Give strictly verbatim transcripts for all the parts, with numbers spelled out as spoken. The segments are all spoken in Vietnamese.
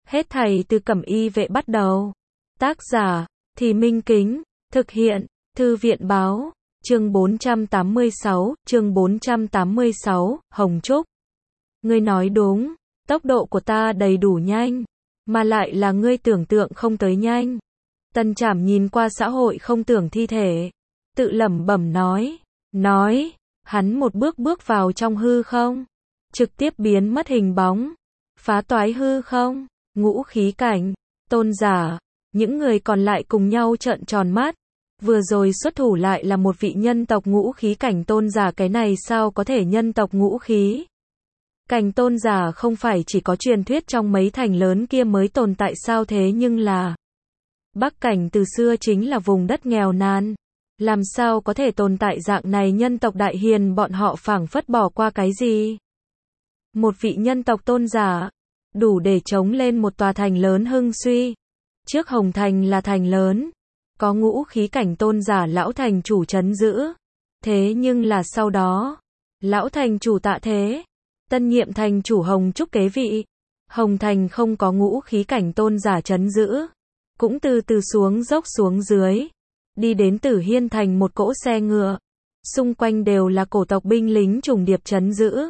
Hết thảy từ Cẩm Y vệ bắt đầu. Tác giả, Thì Minh Kính, thực hiện, Thư viện báo, chương bốn trăm tám mươi sáu, chương bốn trăm tám mươi sáu, Hồng Trúc. Ngươi nói đúng, tốc độ của ta đầy đủ nhanh, mà lại là ngươi tưởng tượng không tới nhanh. Tân Trảm nhìn qua xã hội không tưởng thi thể, tự lẩm bẩm nói, nói, hắn một bước bước vào trong hư không, trực tiếp biến mất hình bóng, phá toái hư không, ngũ khí cảnh, tôn giả, những người còn lại cùng nhau trợn tròn mắt. Vừa rồi xuất thủ lại là một vị nhân tộc ngũ khí cảnh tôn giả, cái này sao có thể nhân tộc ngũ khí? Cảnh tôn giả không phải chỉ có truyền thuyết trong mấy thành lớn kia mới tồn tại sao, thế nhưng là Bắc cảnh từ xưa chính là vùng đất nghèo nàn, làm sao có thể tồn tại dạng này nhân tộc đại hiền, bọn họ phảng phất bỏ qua cái gì? Một vị nhân tộc tôn giả, đủ để chống lên một tòa thành lớn hưng suy. Trước Hồng Thành là thành lớn, có ngũ khí cảnh tôn giả lão thành chủ trấn giữ. Thế nhưng là sau đó, lão thành chủ tạ thế, tân nhiệm thành chủ Hồng Trúc kế vị. Hồng Thành không có ngũ khí cảnh tôn giả trấn giữ, cũng từ từ xuống dốc xuống dưới, đi đến Tử Hiên Thành một cỗ xe ngựa, xung quanh đều là cổ tộc binh lính trùng điệp trấn giữ.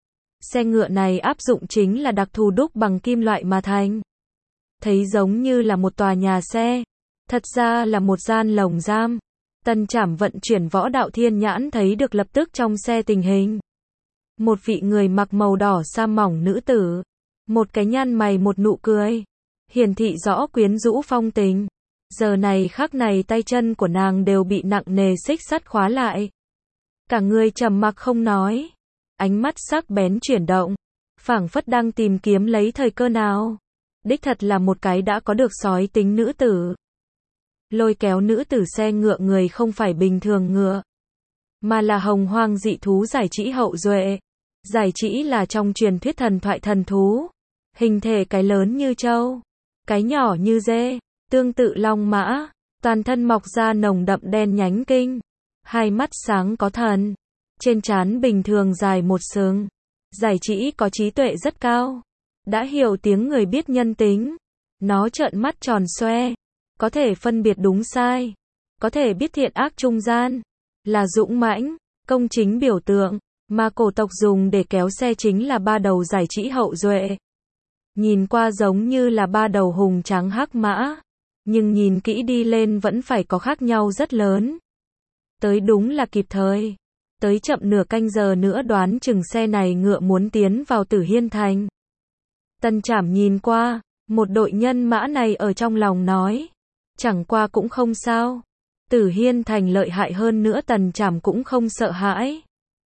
Xe ngựa này áp dụng chính là đặc thù đúc bằng kim loại mà thành. Thấy giống như là một tòa nhà xe, thật ra là một gian lồng giam. Tân Trảm vận chuyển võ đạo thiên nhãn thấy được lập tức trong xe tình hình. Một vị người mặc màu đỏ sa mỏng nữ tử, một cái nhăn mày một nụ cười, hiển thị rõ quyến rũ phong tình. Giờ này khắc này tay chân của nàng đều bị nặng nề xích sắt khóa lại. Cả người trầm mặc không nói, ánh mắt sắc bén chuyển động, phảng phất đang tìm kiếm lấy thời cơ nào. Đích thật là một cái đã có được sói tính nữ tử. Lôi kéo nữ tử xe ngựa người không phải bình thường ngựa, mà là hồng hoang dị thú Giải Trĩ hậu duệ. Giải Trĩ là trong truyền thuyết thần thoại thần thú, hình thể cái lớn như trâu, cái nhỏ như dê, tương tự long mã, toàn thân mọc ra nồng đậm đen nhánh kinh, hai mắt sáng có thần, trên trán bình thường dài một sừng. Giải Trĩ có trí tuệ rất cao, đã hiểu tiếng người biết nhân tính. Nó trợn mắt tròn xoe, có thể phân biệt đúng sai, có thể biết thiện ác trung gian, là dũng mãnh, công chính biểu tượng, mà cổ tộc dùng để kéo xe chính là ba đầu Giải Trĩ hậu duệ. Nhìn qua giống như là ba đầu hùng tráng hắc mã, nhưng nhìn kỹ đi lên vẫn phải có khác nhau rất lớn. Tới đúng là kịp thời. Tới chậm nửa canh giờ nữa đoán chừng xe này ngựa muốn tiến vào Tử Hiên Thành. Tân Trảm nhìn qua, một đội nhân mã này ở trong lòng nói, chẳng qua cũng không sao. Tử Hiên Thành lợi hại hơn nữa Tần Trảm cũng không sợ hãi.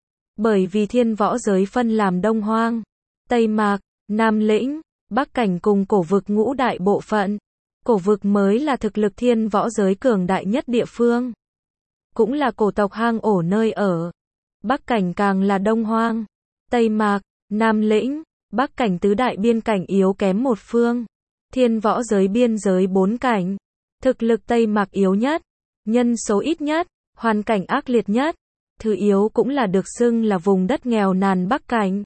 Bởi vì thiên võ giới phân làm Đông Hoang, Tây Mạc, Nam Lĩnh, Bắc cảnh cùng cổ vực ngũ đại bộ phận. Cổ vực mới là thực lực thiên võ giới cường đại nhất địa phương, cũng là cổ tộc hang ổ nơi ở. Bắc cảnh càng là Đông Hoang, Tây Mạc, Nam Lĩnh, Bắc cảnh tứ đại biên cảnh yếu kém một phương. Thiên võ giới biên giới bốn cảnh, thực lực Tây Mạc yếu nhất, nhân số ít nhất, hoàn cảnh ác liệt nhất. Thứ yếu cũng là được xưng là vùng đất nghèo nàn Bắc cảnh.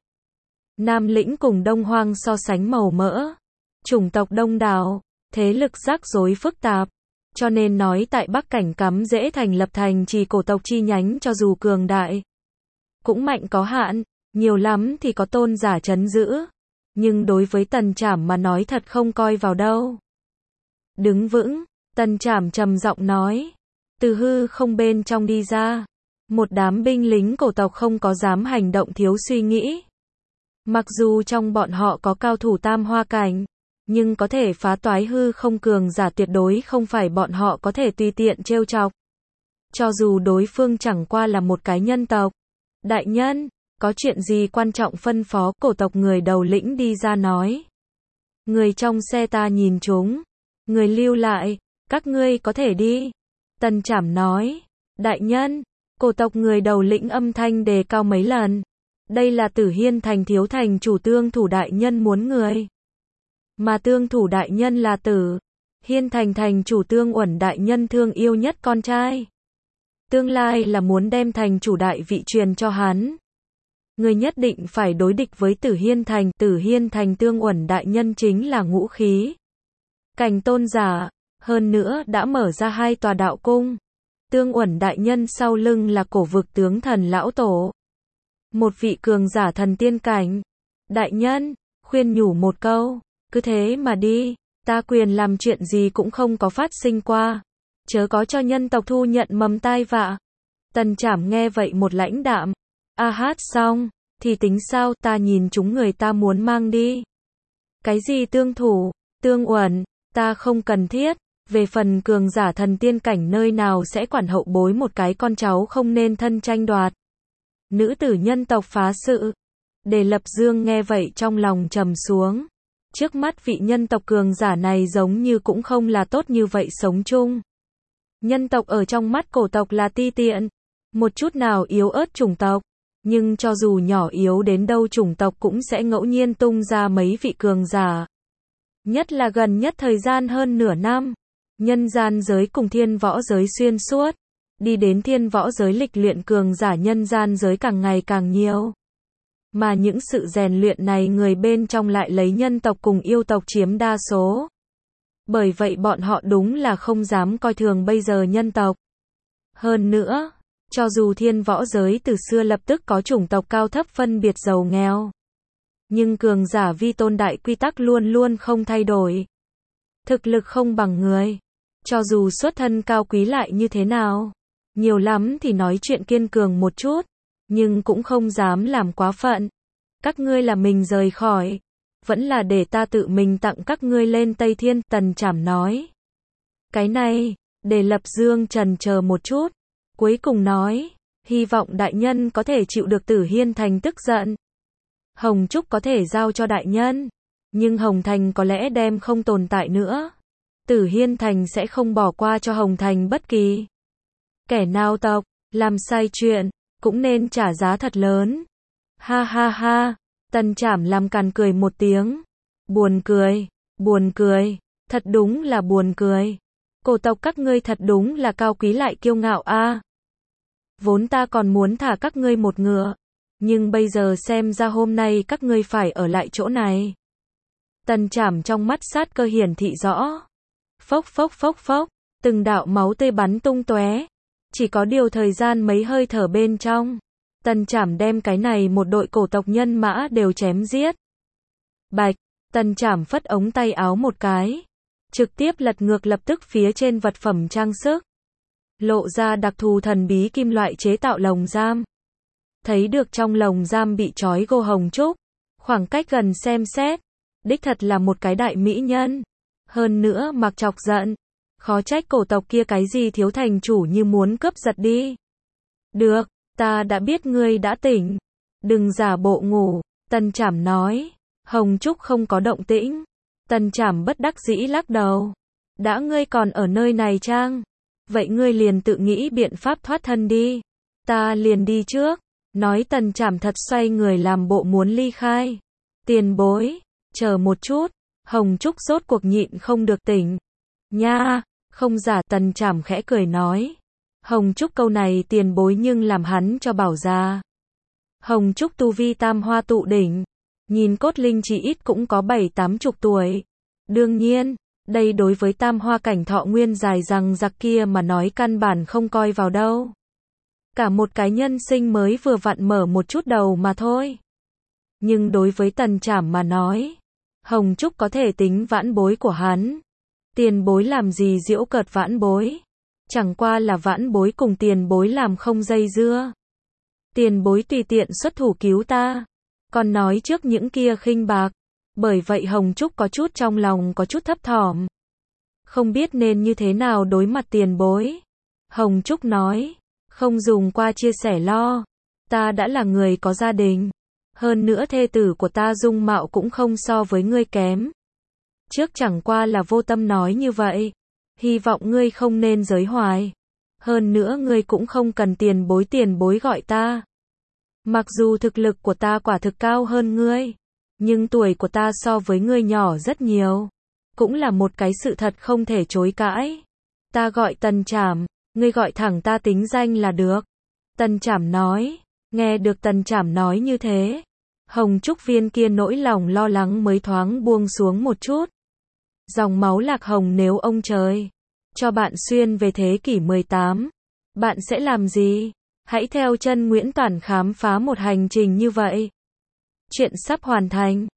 Nam Lĩnh cùng Đông Hoang so sánh màu mỡ, chủng tộc đông đảo, thế lực rắc rối phức tạp, cho nên nói tại Bắc cảnh cắm dễ thành lập thành trì cổ tộc chi nhánh cho dù cường đại, cũng mạnh có hạn, nhiều lắm thì có tôn giả trấn giữ, nhưng đối với Tần Trảm mà nói thật không coi vào đâu. Đứng vững, Tần Trảm trầm giọng nói, từ hư không bên trong đi ra, một đám binh lính cổ tộc không có dám hành động thiếu suy nghĩ. Mặc dù trong bọn họ có cao thủ tam hoa cảnh, nhưng có thể phá toái hư không cường giả tuyệt đối không phải bọn họ có thể tùy tiện trêu chọc. Cho dù đối phương chẳng qua là một cái nhân tộc. Đại nhân, có chuyện gì quan trọng phân phó, cổ tộc người đầu lĩnh đi ra nói. Người trong xe ta nhìn chúng, người lưu lại, các ngươi có thể đi. Tần Trảm nói, đại nhân, cổ tộc người đầu lĩnh âm thanh đề cao mấy lần. Đây là Tử Hiên Thành thiếu thành chủ Tương Thủ đại nhân muốn người. Mà Tương Thủ đại nhân là Tử Hiên Thành thành chủ Tương Uẩn đại nhân thương yêu nhất con trai. Tương lai là muốn đem thành chủ đại vị truyền cho hắn. Ngươi nhất định phải đối địch với Tử Hiên Thành, Tử Hiên Thành Tương Uẩn đại nhân chính là ngũ khí cảnh tôn giả, hơn nữa đã mở ra hai tòa đạo cung. Tương Uẩn đại nhân sau lưng là cổ vực tướng thần lão tổ, một vị cường giả thần tiên cảnh. Đại nhân, khuyên nhủ một câu, cứ thế mà đi, ta quyền làm chuyện gì cũng không có phát sinh qua, chớ có cho nhân tộc thu nhận mầm tai vạ. Tần Trảm nghe vậy một lãnh đạm, a hát xong, thì tính sao, ta nhìn chúng người ta muốn mang đi. Cái gì tương thủ, Tương Uẩn, ta không cần thiết, về phần cường giả thần tiên cảnh nơi nào sẽ quản hậu bối một cái con cháu không nên thân tranh đoạt. Nữ tử nhân tộc phá sự. Đề Lập Dương nghe vậy trong lòng trầm xuống. Trước mắt vị nhân tộc cường giả này giống như cũng không là tốt như vậy sống chung. Nhân tộc ở trong mắt cổ tộc là ti tiện, một chút nào yếu ớt chủng tộc, nhưng cho dù nhỏ yếu đến đâu chủng tộc cũng sẽ ngẫu nhiên tung ra mấy vị cường giả. Nhất là gần nhất thời gian hơn nửa năm, nhân gian giới cùng thiên võ giới xuyên suốt, đi đến thiên võ giới lịch luyện cường giả nhân gian giới càng ngày càng nhiều. Mà những sự rèn luyện này người bên trong lại lấy nhân tộc cùng yêu tộc chiếm đa số. Bởi vậy bọn họ đúng là không dám coi thường bây giờ nhân tộc. Hơn nữa, cho dù thiên võ giới từ xưa lập tức có chủng tộc cao thấp phân biệt giàu nghèo, nhưng cường giả vi tôn đại quy tắc luôn luôn không thay đổi. Thực lực không bằng người, cho dù xuất thân cao quý lại như thế nào, nhiều lắm thì nói chuyện kiên cường một chút, nhưng cũng không dám làm quá phận. Các ngươi là mình rời khỏi, vẫn là để ta tự mình tặng các ngươi lên Tây Thiên, Tần Trảm nói. Cái này, Đề Lập Dương trần chờ một chút, cuối cùng nói, hy vọng đại nhân có thể chịu được Tử Hiên Thành tức giận. Hồng Trúc có thể giao cho đại nhân, nhưng Hồng Thành có lẽ đem không tồn tại nữa. Tử Hiên Thành sẽ không bỏ qua cho Hồng Thành bất kỳ kẻ nào tộc, làm sai chuyện, cũng nên trả giá thật lớn. Ha ha ha, Tần Trảm làm càn cười một tiếng. Buồn cười, buồn cười, thật đúng là buồn cười. Cổ tộc các ngươi thật đúng là cao quý lại kiêu ngạo a. Vốn ta còn muốn thả các ngươi một ngựa, nhưng bây giờ xem ra hôm nay các ngươi phải ở lại chỗ này. Tần Trảm trong mắt sát cơ hiển thị rõ. Phốc phốc phốc phốc, từng đạo máu tươi bắn tung tóe. Chỉ có điều thời gian mấy hơi thở bên trong, Tần Trảm đem cái này một đội cổ tộc nhân mã đều chém giết. Bạch, Tần Trảm phất ống tay áo một cái, trực tiếp lật ngược lập tức phía trên vật phẩm trang sức, lộ ra đặc thù thần bí kim loại chế tạo lồng giam. Thấy được trong lồng giam bị trói Ngô Hồng Trúc, khoảng cách gần xem xét, đích thật là một cái đại mỹ nhân, hơn nữa mặc chọc giận. Khó trách cổ tộc kia cái gì thiếu thành chủ như muốn cướp giật đi. Được, ta đã biết ngươi đã tỉnh. Đừng giả bộ ngủ, Tần Trảm nói. Hồng Trúc không có động tĩnh. Tần Trảm bất đắc dĩ lắc đầu. Đã ngươi còn ở nơi này chăng? Vậy ngươi liền tự nghĩ biện pháp thoát thân đi. Ta liền đi trước. Nói Tần Trảm thật xoay người làm bộ muốn ly khai. Tiền bối, chờ một chút. Hồng Trúc rốt cuộc nhịn không được tỉnh. Nha, không giả, Tần Trảm khẽ cười nói. Hồng Trúc câu này tiền bối nhưng làm hắn cho bảo ra. Hồng Trúc tu vi tam hoa tụ đỉnh, nhìn cốt linh chỉ ít cũng có bảy tám chục tuổi. Đương nhiên, đây đối với tam hoa cảnh thọ nguyên dài rằng giặc kia mà nói căn bản không coi vào đâu. Cả một cái nhân sinh mới vừa vặn mở một chút đầu mà thôi. Nhưng đối với Tần Trảm mà nói, Hồng Trúc có thể tính vãn bối của hắn. Tiền bối làm gì giễu cợt vãn bối? Chẳng qua là vãn bối cùng tiền bối làm không dây dưa. Tiền bối tùy tiện xuất thủ cứu ta. Còn nói trước những kia khinh bạc. Bởi vậy Hồng Trúc có chút trong lòng có chút thấp thỏm. Không biết nên như thế nào đối mặt tiền bối. Hồng Trúc nói. Không dùng qua chia sẻ lo. Ta đã là người có gia đình. Hơn nữa thê tử của ta dung mạo cũng không so với ngươi kém. Trước chẳng qua là vô tâm nói như vậy. Hy vọng ngươi không nên giới hoài. Hơn nữa ngươi cũng không cần tiền bối tiền bối gọi ta. Mặc dù thực lực của ta quả thực cao hơn ngươi, nhưng tuổi của ta so với ngươi nhỏ rất nhiều. Cũng là một cái sự thật không thể chối cãi. Ta gọi Tần Trảm, ngươi gọi thẳng ta tính danh là được. Tần Trảm nói, Nghe được Tần Trảm nói như thế, Hồng Trúc viên kia nỗi lòng lo lắng mới thoáng buông xuống một chút. Dòng máu Lạc Hồng nếu ông trời cho bạn xuyên về thế kỷ mười tám, bạn sẽ làm gì? Hãy theo chân Nguyễn Toản khám phá một hành trình như vậy. Chuyện sắp hoàn thành.